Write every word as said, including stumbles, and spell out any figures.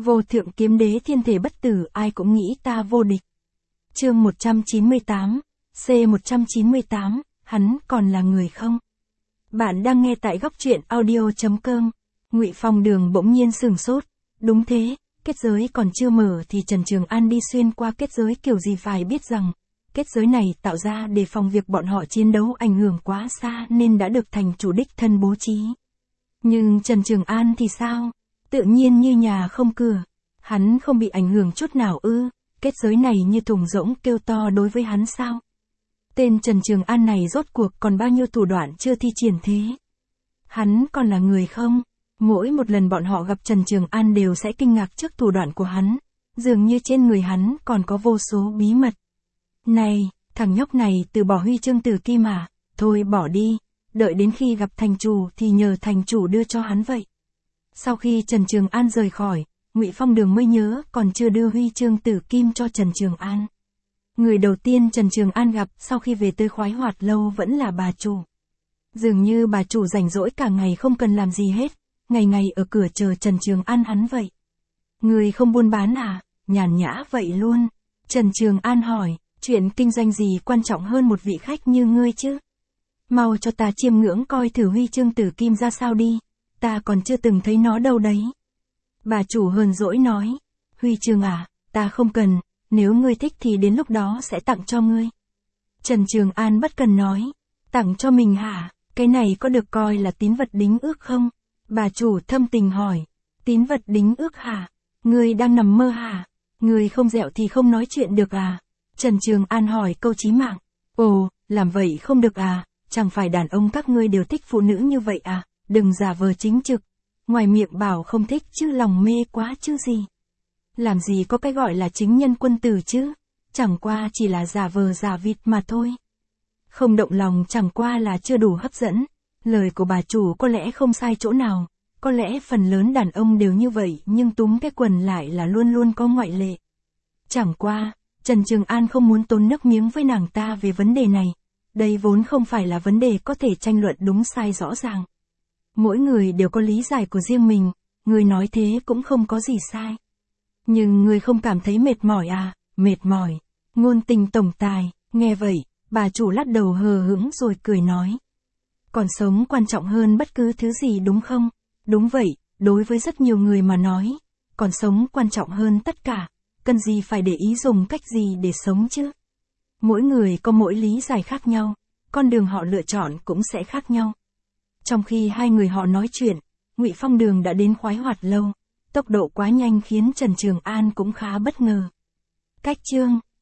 Vô thượng kiếm đế thiên thể bất tử, ai cũng nghĩ ta vô địch. Chương một trăm chín mươi tám, C một trăm chín mươi tám, hắn còn là người không? Bạn đang nghe tại góc truyện audio chấm com. Ngụy Phong Đường bỗng nhiên sửng sốt, đúng thế, kết giới còn chưa mở thì Trần Trường An đi xuyên qua kết giới kiểu gì phải biết rằng, kết giới này tạo ra để phòng việc bọn họ chiến đấu ảnh hưởng quá xa nên đã được thành chủ đích thân bố trí. Nhưng Trần Trường An thì sao? Tự nhiên như nhà không cửa. Hắn không bị ảnh hưởng chút nào ư? Kết giới này như thùng rỗng kêu to đối với hắn sao? Tên Trần Trường An này rốt cuộc còn bao nhiêu thủ đoạn chưa thi triển thế? Hắn còn là người không? Mỗi một lần bọn họ gặp Trần Trường An đều sẽ kinh ngạc trước thủ đoạn của hắn. Dường như trên người hắn còn có vô số bí mật. Này, thằng nhóc này từ bỏ huy chương tử kim à? Thôi bỏ đi. Đợi đến khi gặp thành chủ thì nhờ thành chủ đưa cho hắn vậy. Sau khi Trần Trường An rời khỏi, Ngụy Phong Đường mới nhớ còn chưa đưa huy chương tử kim cho Trần Trường An. Người đầu tiên Trần Trường An gặp sau khi về tới khoái hoạt lâu vẫn là bà chủ. Dường như bà chủ rảnh rỗi cả ngày không cần làm gì hết, ngày ngày ở cửa chờ Trần Trường An hắn vậy. Người không buôn bán à? Nhàn nhã vậy luôn. Trần Trường An hỏi, chuyện kinh doanh gì quan trọng hơn một vị khách như ngươi chứ? Mau cho ta chiêm ngưỡng coi thử huy chương tử kim ra sao đi, ta còn chưa từng thấy nó đâu đấy. Bà chủ hờn dỗi nói, huy chương à, ta không cần, nếu ngươi thích thì đến lúc đó sẽ tặng cho ngươi. Trần Trường An bất cần nói, tặng cho mình hả, cái này có được coi là tín vật đính ước không? Bà chủ thâm tình hỏi, tín vật đính ước hả? Ngươi đang nằm mơ hả? Ngươi không dẹo thì không nói chuyện được à? Trần Trường An hỏi câu chí mạng, ồ, làm vậy không được à? Chẳng phải đàn ông các ngươi đều thích phụ nữ như vậy à? Đừng giả vờ chính trực. Ngoài miệng bảo không thích chứ lòng mê quá chứ gì. Làm gì có cái gọi là chính nhân quân tử chứ. Chẳng qua chỉ là giả vờ giả vịt mà thôi. Không động lòng chẳng qua là chưa đủ hấp dẫn. Lời của bà chủ có lẽ không sai chỗ nào. Có lẽ phần lớn đàn ông đều như vậy nhưng túm cái quần lại là luôn luôn có ngoại lệ. Chẳng qua, Trần Trường An không muốn tốn nước miếng với nàng ta về vấn đề này. Đây vốn không phải là vấn đề có thể tranh luận đúng sai rõ ràng. Mỗi người đều có lý giải của riêng mình, người nói thế cũng không có gì sai. Nhưng người không cảm thấy mệt mỏi à? Mệt mỏi. Ngôn tình tổng tài, nghe vậy, bà chủ lắc đầu hờ hững rồi cười nói. Còn sống quan trọng hơn bất cứ thứ gì đúng không? Đúng vậy, đối với rất nhiều người mà nói, còn sống quan trọng hơn tất cả, cần gì phải để ý dùng cách gì để sống chứ? Mỗi người có mỗi lý giải khác nhau, con đường họ lựa chọn cũng sẽ khác nhau. Trong khi hai người họ nói chuyện, Ngụy Phong Đường đã đến khoái hoạt lâu, tốc độ quá nhanh khiến Trần Trường An cũng khá bất ngờ. Cách chương